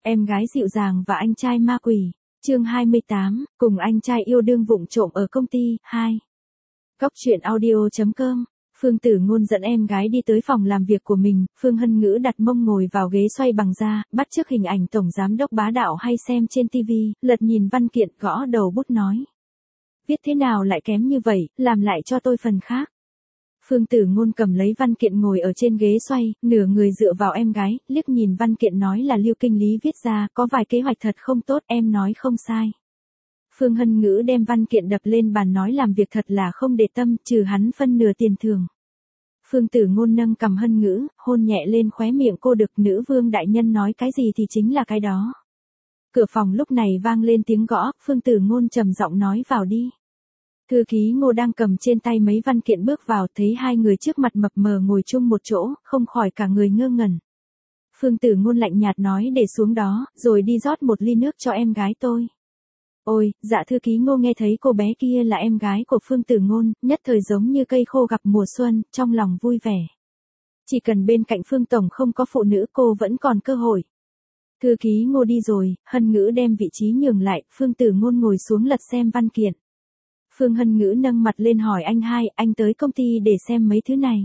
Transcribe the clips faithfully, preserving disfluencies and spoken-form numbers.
Em gái dịu dàng và anh trai ma quỷ. Chương hai mươi tám, cùng anh trai yêu đương vụng trộm ở công ty, hai. Cóc truyện audio chấm com. Phương Tử Ngôn dẫn em gái đi tới phòng làm việc của mình, Phương Hân Ngữ đặt mông ngồi vào ghế xoay bằng da, bắt chước hình ảnh tổng giám đốc bá đạo hay xem trên tivi, lật nhìn văn kiện, gõ đầu bút nói. Viết thế nào lại kém như vậy, làm lại cho tôi phần khác. Phương Tử Ngôn cầm lấy văn kiện ngồi ở trên ghế xoay, nửa người dựa vào em gái, liếc nhìn văn kiện nói là Lưu Kinh Lý viết ra, có vài kế hoạch thật không tốt, em nói không sai. Phương Hân Ngữ đem văn kiện đập lên bàn nói làm việc thật là không để tâm, trừ hắn phân nửa tiền thưởng. Phương Tử Ngôn nâng cầm Hân Ngữ, hôn nhẹ lên khóe miệng cô, được nữ vương đại nhân nói cái gì thì chính là cái đó. Cửa phòng lúc này vang lên tiếng gõ, Phương Tử Ngôn trầm giọng nói vào đi. Thư ký Ngô đang cầm trên tay mấy văn kiện bước vào, thấy hai người trước mặt mập mờ ngồi chung một chỗ, không khỏi cả người ngơ ngẩn. Phương Tử Ngôn lạnh nhạt nói để xuống đó, rồi đi rót một ly nước cho em gái tôi. Ôi, dạ thư ký Ngô nghe thấy cô bé kia là em gái của Phương Tử Ngôn, nhất thời giống như cây khô gặp mùa xuân, trong lòng vui vẻ. Chỉ cần bên cạnh Phương Tổng không có phụ nữ cô vẫn còn cơ hội. Thư ký Ngô đi rồi, Hân Ngữ đem vị trí nhường lại, Phương Tử Ngôn ngồi xuống lật xem văn kiện. Phương Hân Ngữ nâng mặt lên hỏi anh hai, anh tới công ty để xem mấy thứ này.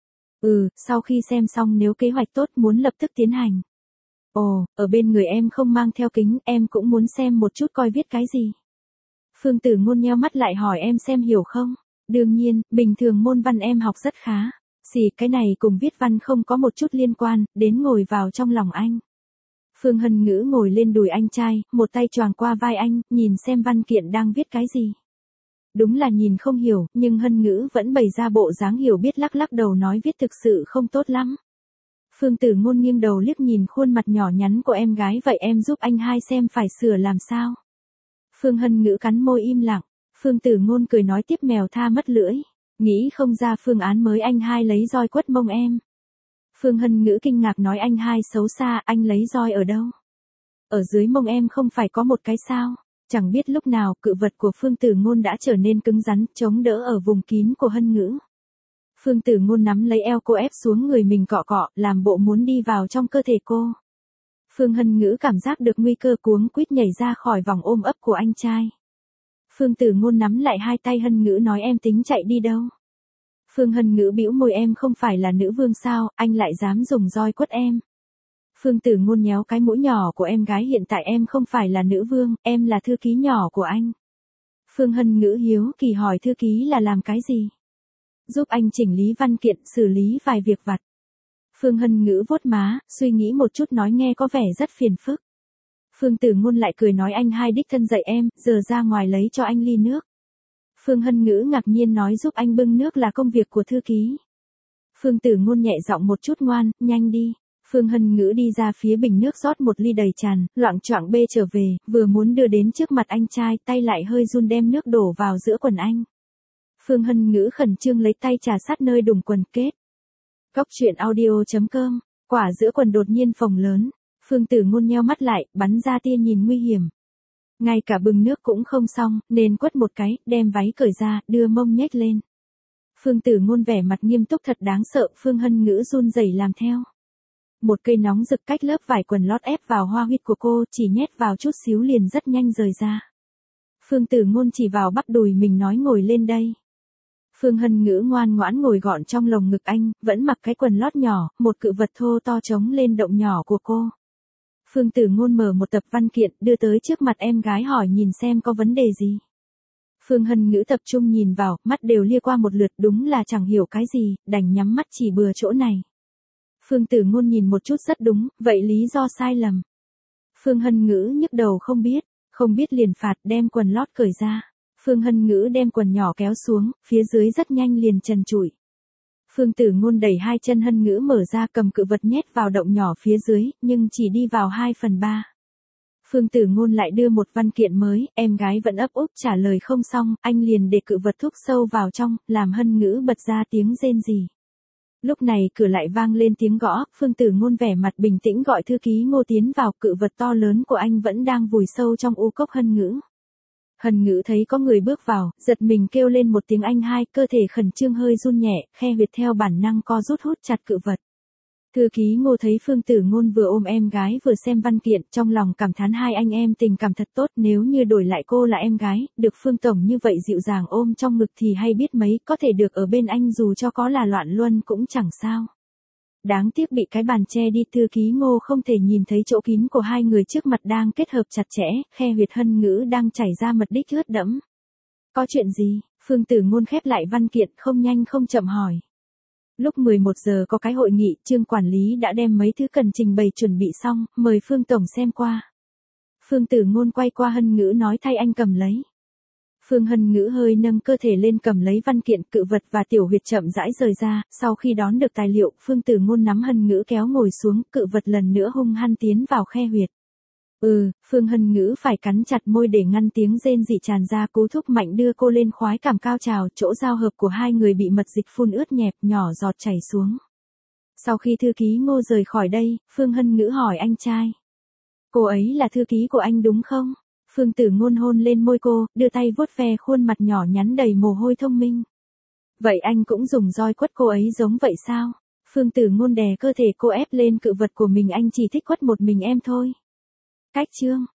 Ừ, sau khi xem xong nếu kế hoạch tốt muốn lập tức tiến hành. Ồ, ở bên người em không mang theo kính, em cũng muốn xem một chút coi viết cái gì. Phương Tử Ngôn nheo mắt lại hỏi em xem hiểu không? Đương nhiên, bình thường môn văn em học rất khá. Xì, cái này cùng viết văn không có một chút liên quan, đến ngồi vào trong lòng anh. Phương Hân Ngữ ngồi lên đùi anh trai, một tay choàng qua vai anh, nhìn xem văn kiện đang viết cái gì. Đúng là nhìn không hiểu, nhưng Hân Ngữ vẫn bày ra bộ dáng hiểu biết, lắc lắc đầu nói viết thực sự không tốt lắm. Phương Tử Ngôn nghiêng đầu liếc nhìn khuôn mặt nhỏ nhắn của em gái, vậy em giúp anh hai xem phải sửa làm sao. Phương Hân Ngữ cắn môi im lặng, Phương Tử Ngôn cười nói tiếp mèo tha mất lưỡi, nghĩ không ra phương án mới anh hai lấy roi quất mông em. Phương Hân Ngữ kinh ngạc nói anh hai xấu xa, anh lấy roi ở đâu? Ở dưới mông em không phải có một cái sao? Chẳng biết lúc nào cự vật của Phương Tử Ngôn đã trở nên cứng rắn, chống đỡ ở vùng kín của Hân Ngữ. Phương Tử Ngôn nắm lấy eo cô ép xuống người mình cọ cọ, làm bộ muốn đi vào trong cơ thể cô. Phương Hân Ngữ cảm giác được nguy cơ cuống quýt nhảy ra khỏi vòng ôm ấp của anh trai. Phương Tử Ngôn nắm lại hai tay Hân Ngữ nói em tính chạy đi đâu. Phương Hân Ngữ bĩu môi em không phải là nữ vương sao, anh lại dám dùng roi quất em. Phương Tử Ngôn nhéo cái mũi nhỏ của em gái hiện tại em không phải là nữ vương, em là thư ký nhỏ của anh. Phương Hân Ngữ hiếu kỳ hỏi thư ký là làm cái gì? Giúp anh chỉnh lý văn kiện, xử lý vài việc vặt. Phương Hân Ngữ vuốt má, suy nghĩ một chút nói nghe có vẻ rất phiền phức. Phương Tử Ngôn lại cười nói anh hai đích thân dạy em, giờ ra ngoài lấy cho anh ly nước. Phương Hân Ngữ ngạc nhiên nói giúp anh bưng nước là công việc của thư ký. Phương Tử Ngôn nhẹ giọng một chút ngoan, nhanh đi. Phương Hân Ngữ đi ra phía bình nước rót một ly đầy tràn, loạng choạng bê trở về, vừa muốn đưa đến trước mặt anh trai, tay lại hơi run đem nước đổ vào giữa quần anh. Phương Hân Ngữ khẩn trương lấy tay trà sát nơi đùng quần kết. Cóc truyện audio chấm com, quả giữa quần đột nhiên phồng lớn, Phương Tử Ngôn nheo mắt lại, bắn ra tia nhìn nguy hiểm. Ngay cả bừng nước cũng không xong, nên quất một cái, đem váy cởi ra, đưa mông nhếch lên. Phương Tử Ngôn vẻ mặt nghiêm túc thật đáng sợ, Phương Hân Ngữ run rẩy làm theo. Một cây nóng rực cách lớp vải quần lót ép vào hoa huyệt của cô, chỉ nhét vào chút xíu liền rất nhanh rời ra. Phương Tử Ngôn chỉ vào bắp đùi mình nói ngồi lên đây. Phương Hân Ngữ ngoan ngoãn ngồi gọn trong lồng ngực anh, vẫn mặc cái quần lót nhỏ, một cự vật thô to chống lên động nhỏ của cô. Phương Tử Ngôn mở một tập văn kiện, đưa tới trước mặt em gái hỏi nhìn xem có vấn đề gì. Phương Hân Ngữ tập trung nhìn vào, mắt đều lia qua một lượt, đúng là chẳng hiểu cái gì, đành nhắm mắt chỉ bừa chỗ này. Phương Tử Ngôn nhìn một chút rất đúng, vậy lý do sai lầm. Phương Hân Ngữ nhức đầu không biết, không biết liền phạt đem quần lót cởi ra. Phương Hân Ngữ đem quần nhỏ kéo xuống, phía dưới rất nhanh liền trần trụi. Phương Tử Ngôn đẩy hai chân Hân Ngữ mở ra cầm cự vật nhét vào động nhỏ phía dưới, nhưng chỉ đi vào hai phần ba. Phương Tử Ngôn lại đưa một văn kiện mới, em gái vẫn ấp úp trả lời không xong, anh liền để cự vật thúc sâu vào trong, làm Hân Ngữ bật ra tiếng rên rỉ. Lúc này cửa lại vang lên tiếng gõ, Phương Tử Ngôn vẻ mặt bình tĩnh gọi thư ký Ngô tiến vào, cự vật to lớn của anh vẫn đang vùi sâu trong u cốc Hân Ngữ. Hân Ngữ thấy có người bước vào, giật mình kêu lên một tiếng anh hai, cơ thể khẩn trương hơi run nhẹ, khe huyệt theo bản năng co rút hút chặt cự vật. Thư ký Ngô thấy Phương Tử Ngôn vừa ôm em gái vừa xem văn kiện, trong lòng cảm thán hai anh em tình cảm thật tốt, nếu như đổi lại cô là em gái, được Phương Tổng như vậy dịu dàng ôm trong ngực thì hay biết mấy, có thể được ở bên anh dù cho có là loạn luân cũng chẳng sao. Đáng tiếc bị cái bàn che đi, thư ký Ngô không thể nhìn thấy chỗ kín của hai người trước mặt đang kết hợp chặt chẽ, khe huyệt hân ngữ đang chảy ra mật đích ướt đẫm. Có chuyện gì? Phương Tử Ngôn khép lại văn kiện không nhanh không chậm hỏi. Lúc mười một giờ có cái hội nghị, Trương quản lý đã đem mấy thứ cần trình bày chuẩn bị xong, mời Phương Tổng xem qua. Phương Tử Ngôn quay qua Hân Ngữ nói thay anh cầm lấy. Phương Hân Ngữ hơi nâng cơ thể lên cầm lấy văn kiện, cự vật và tiểu huyệt chậm rãi rời ra, sau khi đón được tài liệu, Phương Tử Ngôn nắm Hân Ngữ kéo ngồi xuống, cự vật lần nữa hung hăng tiến vào khe huyệt. Ừ, Phương Hân Ngữ phải cắn chặt môi để ngăn tiếng rên rỉ tràn ra, cú thúc mạnh đưa cô lên khoái cảm cao trào, chỗ giao hợp của hai người bị mật dịch phun ướt nhẹp, nhỏ giọt chảy xuống. Sau khi thư ký Ngô rời khỏi đây, Phương Hân Ngữ hỏi anh trai. Cô ấy là thư ký của anh đúng không? Phương Tử Ngôn hôn lên môi cô, đưa tay vuốt ve khuôn mặt nhỏ nhắn đầy mồ hôi thông minh. Vậy anh cũng dùng roi quất cô ấy giống vậy sao? Phương Tử Ngôn đè cơ thể cô ép lên cự vật của mình, anh chỉ thích quất một mình em thôi. Cách chương